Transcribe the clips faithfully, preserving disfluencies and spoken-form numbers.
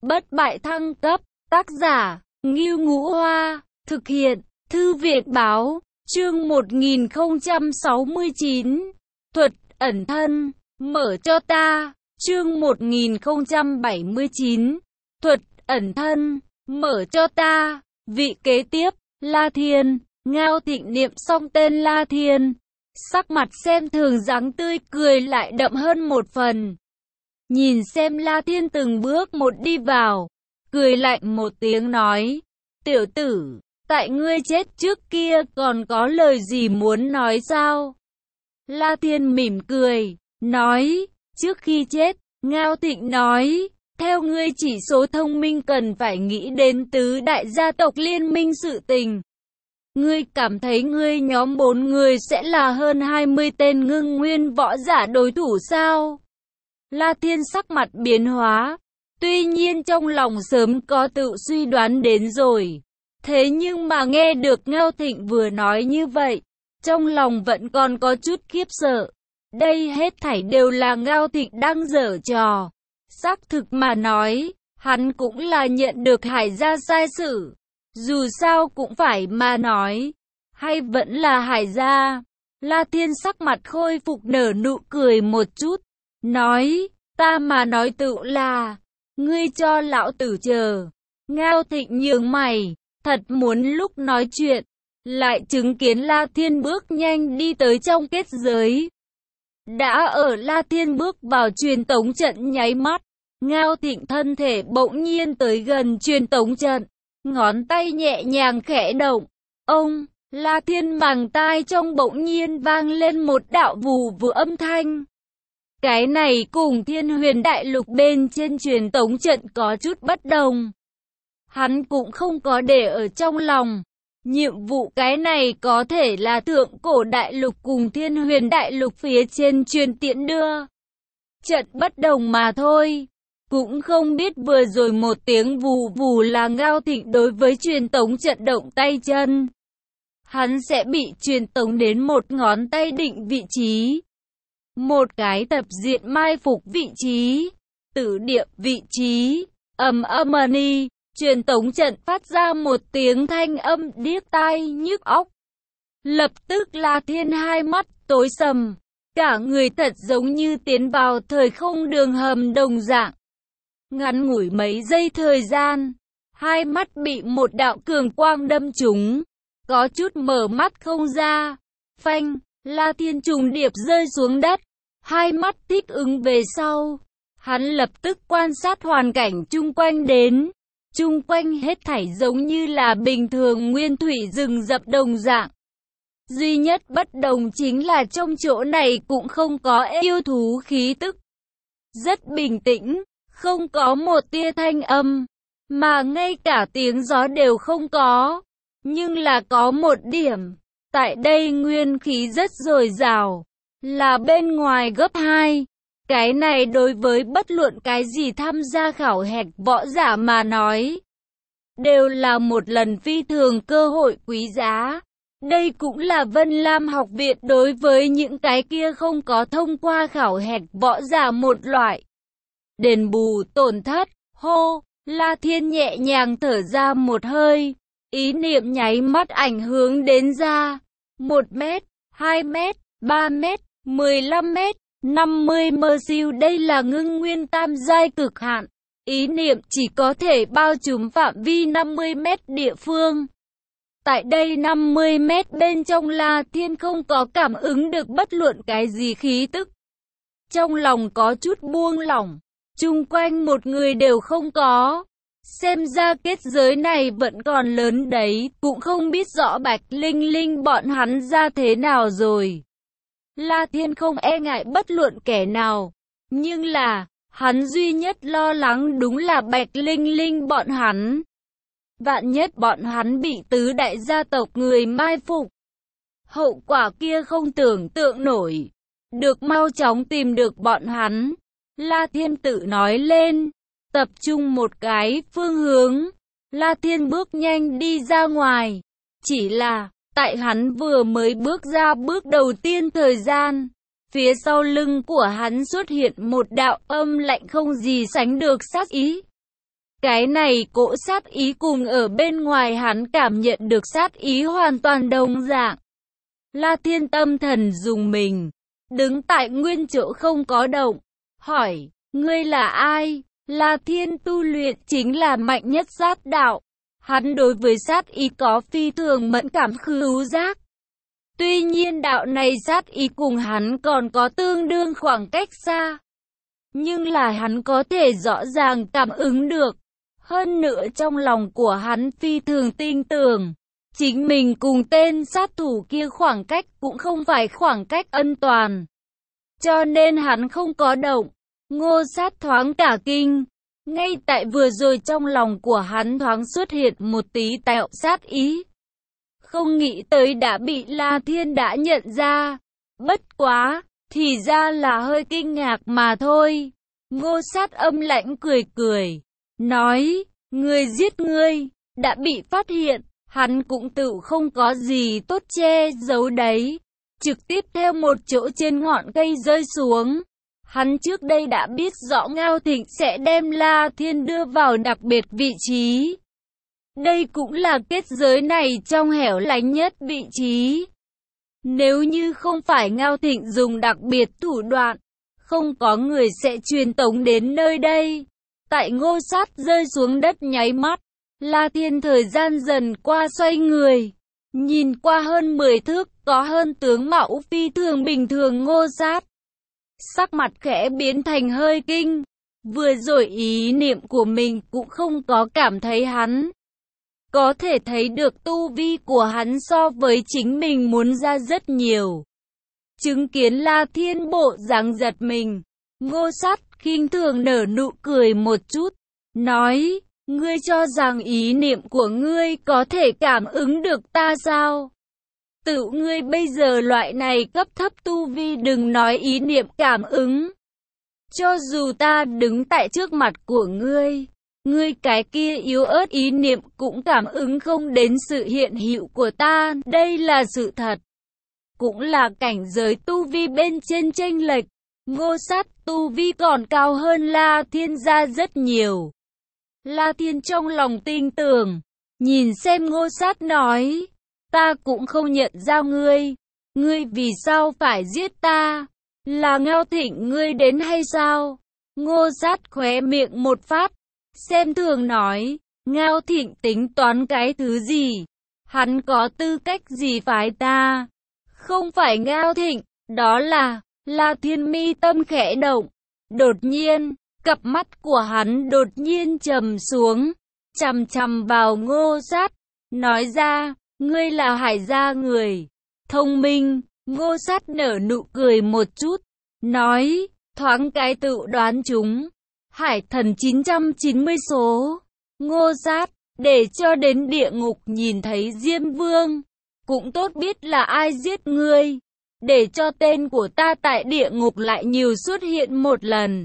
bất bại thăng cấp, tác giả, Ngưu Ngũ Hoa, thực hiện, Thư viện báo, chương một nghìn không trăm sáu mươi chín, thuật ẩn thân, mở cho ta, chương một nghìn không trăm bảy mươi chín, thuật ẩn thân, mở cho ta, vị kế tiếp, La Thiên, Ngao Thịnh niệm xong tên La Thiên, sắc mặt xem thường dáng tươi cười lại đậm hơn một phần. Nhìn xem La Thiên từng bước một đi vào, cười lạnh một tiếng nói, tiểu tử, tại ngươi chết trước kia còn có lời gì muốn nói sao? La Thiên mỉm cười, nói, trước khi chết, Ngao Thịnh nói, theo ngươi chỉ số thông minh cần phải nghĩ đến tứ đại gia tộc liên minh sự tình. Ngươi cảm thấy ngươi nhóm bốn người sẽ là hơn hai mươi tên ngưng nguyên võ giả đối thủ sao? La Thiên sắc mặt biến hóa, tuy nhiên trong lòng sớm có tự suy đoán đến rồi. Thế nhưng mà nghe được Ngao Thịnh vừa nói như vậy, trong lòng vẫn còn có chút khiếp sợ. Đây hết thảy đều là Ngao Thịnh đang giở trò. Xác thực mà nói, hắn cũng là nhận được Hải gia sai sử. Dù sao cũng phải mà nói, hay vẫn là Hải gia. La Thiên sắc mặt khôi phục nở nụ cười một chút, nói, ta mà nói tự là, ngươi cho lão tử chờ. Ngao Thịnh nhướng mày, thật muốn lúc nói chuyện, lại chứng kiến La Thiên bước nhanh đi tới trong kết giới. Đã ở La Thiên bước vào truyền tống trận nháy mắt, Ngao Thịnh thân thể bỗng nhiên tới gần truyền tống trận, ngón tay nhẹ nhàng khẽ động. Ông, La Thiên màng tai trong bỗng nhiên vang lên một đạo vù vù âm thanh. Cái này cùng Thiên Huyền Đại Lục bên trên truyền tống trận có chút bất đồng. Hắn cũng không có để ở trong lòng. Nhiệm vụ cái này có thể là Thượng Cổ Đại Lục cùng Thiên Huyền Đại Lục phía trên truyền tiễn đưa. Trận bất đồng mà thôi. Cũng không biết vừa rồi một tiếng vù vù là Ngao Thịnh đối với truyền tống trận động tay chân. Hắn sẽ bị truyền tống đến một ngón tay định vị trí. Một cái tập diện mai phục vị trí. Tử địa vị trí. Ầm ầm ni. Truyền tống trận phát ra một tiếng thanh âm điếc tai nhức óc. Lập tức La Thiên hai mắt tối sầm. Cả người thật giống như tiến vào thời không đường hầm đồng dạng. Ngắn ngủi mấy giây thời gian, hai mắt bị một đạo cường quang đâm trúng, có chút mở mắt không ra. Phanh, La Thiên trùng điệp rơi xuống đất, hai mắt thích ứng về sau. Hắn lập tức quan sát hoàn cảnh chung quanh đến. Chung quanh hết thảy giống như là bình thường nguyên thủy rừng rậm đồng dạng. Duy nhất bất đồng chính là trong chỗ này cũng không có yêu thú khí tức. Rất bình tĩnh. Không có một tia thanh âm, mà ngay cả tiếng gió đều không có. Nhưng là có một điểm, tại đây nguyên khí rất dồi dào, là bên ngoài gấp hai. Cái này đối với bất luận cái gì tham gia khảo hạch võ giả mà nói, đều là một lần phi thường cơ hội quý giá. Đây cũng là Vân Lam học viện đối với những cái kia không có thông qua khảo hạch võ giả một loại. Đền bù tổn thất, hô, La Thiên nhẹ nhàng thở ra một hơi, ý niệm nháy mắt ảnh hướng đến ra, một mét, hai mét, ba mét, mười lăm mét, năm mươi mơ siêu đây là ngưng nguyên tam giai cực hạn, ý niệm chỉ có thể bao trùm phạm vi năm mươi mét địa phương. Tại đây năm mươi mét bên trong La Thiên không có cảm ứng được bất luận cái gì khí tức. Trong lòng có chút buông lỏng. Chung quanh một người đều không có. Xem ra kết giới này vẫn còn lớn đấy, cũng không biết rõ Bạch Linh Linh bọn hắn ra thế nào rồi. La Thiên không e ngại bất luận kẻ nào. Nhưng là, hắn duy nhất lo lắng đúng là Bạch Linh Linh bọn hắn. Vạn nhất bọn hắn bị tứ đại gia tộc người mai phục. Hậu quả kia không tưởng tượng nổi. Được mau chóng tìm được bọn hắn. La Thiên tự nói lên, tập trung một cái phương hướng, La Thiên bước nhanh đi ra ngoài. Chỉ là, tại hắn vừa mới bước ra bước đầu tiên thời gian, phía sau lưng của hắn xuất hiện một đạo âm lạnh không gì sánh được sát ý. Cái này cỗ sát ý cùng ở bên ngoài hắn cảm nhận được sát ý hoàn toàn đồng dạng. La Thiên tâm thần dùng mình, đứng tại nguyên chỗ không có động, hỏi, ngươi là ai? La Thiên tu luyện chính là mạnh nhất sát đạo. Hắn đối với sát ý có phi thường mẫn cảm khứu giác. Tuy nhiên đạo này sát ý cùng hắn còn có tương đương khoảng cách xa. Nhưng là hắn có thể rõ ràng cảm ứng được. Hơn nữa trong lòng của hắn phi thường tin tưởng. Chính mình cùng tên sát thủ kia khoảng cách cũng không phải khoảng cách an toàn. Cho nên hắn không có động. Ngô Sát thoáng cả kinh. Ngay tại vừa rồi trong lòng của hắn thoáng xuất hiện một tí tạo sát ý. Không nghĩ tới đã bị La Thiên đã nhận ra. Bất quá, thì ra là hơi kinh ngạc mà thôi. Ngô Sát âm lãnh cười cười. Nói, người giết ngươi, đã bị phát hiện. Hắn cũng tự không có gì tốt che giấu đấy. Trực tiếp theo một chỗ trên ngọn cây rơi xuống. Hắn trước đây đã biết rõ Ngao Thịnh sẽ đem La Thiên đưa vào đặc biệt vị trí. Đây cũng là kết giới này trong hẻo lánh nhất vị trí. Nếu như không phải Ngao Thịnh dùng đặc biệt thủ đoạn, không có người sẽ truyền tống đến nơi đây. Tại Ngô Sát rơi xuống đất nháy mắt, La Thiên thời gian dần qua xoay người. Nhìn qua hơn mười thước, có hơn tướng mạo phi thường bình thường Ngô Sát. Sắc mặt khẽ biến thành hơi kinh. Vừa rồi ý niệm của mình cũng không có cảm thấy hắn. Có thể thấy được tu vi của hắn so với chính mình muốn ra rất nhiều. Chứng kiến La Thiên bộ dáng giật mình. Ngô Sát khinh thường nở nụ cười một chút. Nói, ngươi cho rằng ý niệm của ngươi có thể cảm ứng được ta sao? Tự ngươi bây giờ loại này cấp thấp tu vi đừng nói ý niệm cảm ứng. Cho dù ta đứng tại trước mặt của ngươi, ngươi cái kia yếu ớt ý niệm cũng cảm ứng không đến sự hiện hữu của ta, đây là sự thật. Cũng là cảnh giới tu vi bên trên chênh lệch. Ngô Sát tu vi còn cao hơn La Thiên ra rất nhiều. La Thiên trong lòng tin tưởng, nhìn xem Ngô Sát nói, ta cũng không nhận ra ngươi, ngươi vì sao phải giết ta, là Ngao Thịnh ngươi đến hay sao? Ngô Sát khóe miệng một phát, xem thường nói, Ngao Thịnh tính toán cái thứ gì, hắn có tư cách gì phái ta, không phải Ngao Thịnh, đó là, La Thiên mi tâm khẽ động, đột nhiên, cặp mắt của hắn đột nhiên trầm xuống, chằm chằm vào Ngô Sát, nói ra, ngươi là Hải gia người, thông minh. Ngô Sát nở nụ cười một chút, nói, thoáng cái tự đoán chúng, Hải thần chín trăm chín mươi số. Ngô Sát, để cho đến địa ngục nhìn thấy Diêm Vương, cũng tốt biết là ai giết ngươi, để cho tên của ta tại địa ngục lại nhiều xuất hiện một lần.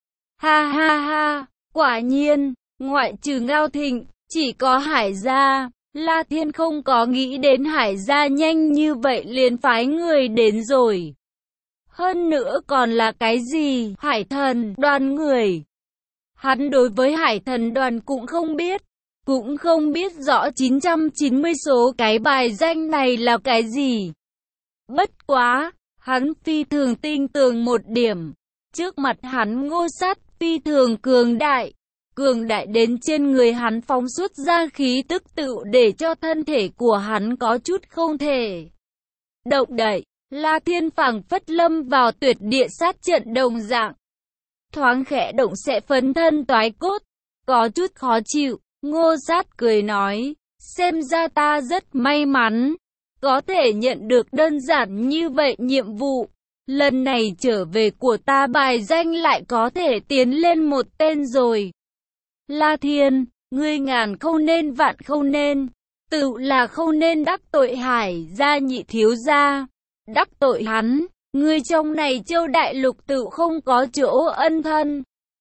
Ha ha ha, quả nhiên, ngoại trừ Ngao Thịnh, chỉ có Hải gia. La Thiên không có nghĩ đến Hải gia nhanh như vậy liền phái người đến rồi. Hơn nữa còn là cái gì? Hải thần đoàn người. Hắn đối với Hải thần đoàn cũng không biết. Cũng không biết rõ chín trăm chín mươi số cái bài danh này là cái gì. Bất quá, hắn phi thường tin tưởng một điểm. Trước mặt hắn Ngô Sát phi thường cường đại. Cường đại đến trên người hắn phóng xuất ra khí tức tự để cho thân thể của hắn có chút không thể động đậy. La Thiên phảng phất lâm vào tuyệt địa sát trận đồng dạng. Thoáng khẽ động sẽ phấn thân toái cốt, có chút khó chịu. Ngô Sát cười nói, xem ra ta rất may mắn, có thể nhận được đơn giản như vậy nhiệm vụ. Lần này trở về của ta bài danh lại có thể tiến lên một tên rồi. La Thiên, ngươi ngàn không nên vạn không nên, tự là không nên đắc tội Hải gia nhị thiếu gia. Đắc tội hắn, ngươi trong này Châu Đại Lục tự không có chỗ ân thân.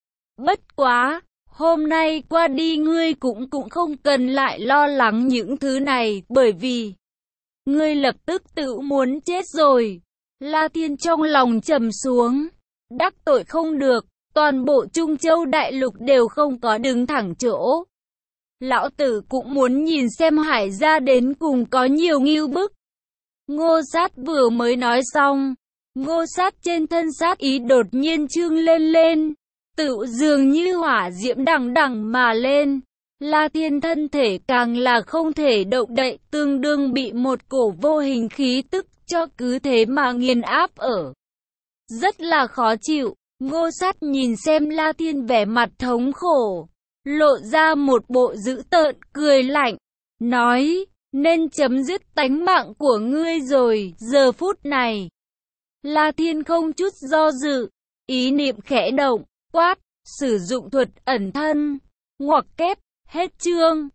Bất quá, hôm nay qua đi ngươi cũng cũng không cần lại lo lắng những thứ này, bởi vì ngươi lập tức tự muốn chết rồi. La Thiên trong lòng trầm xuống, đắc tội không được, toàn bộ Trung Châu đại lục đều không có đứng thẳng chỗ. Lão tử cũng muốn nhìn xem Hải gia đến cùng có nhiều ngưu bức. Ngô Sát vừa mới nói xong, Ngô Sát trên thân sát ý đột nhiên trương lên lên, tựu dường như hỏa diễm đằng đằng mà lên. La Thiên thân thể càng là không thể động đậy, tương đương bị một cổ vô hình khí tức cho cứ thế mà nghiền áp ở. Rất là khó chịu, Ngô Sát nhìn xem La Thiên vẻ mặt thống khổ, lộ ra một bộ dữ tợn cười lạnh, nói, nên chấm dứt tánh mạng của ngươi rồi, giờ phút này. La Thiên không chút do dự, ý niệm khẽ động, quát, sử dụng thuật ẩn thân, ngoặc kép, hết chương.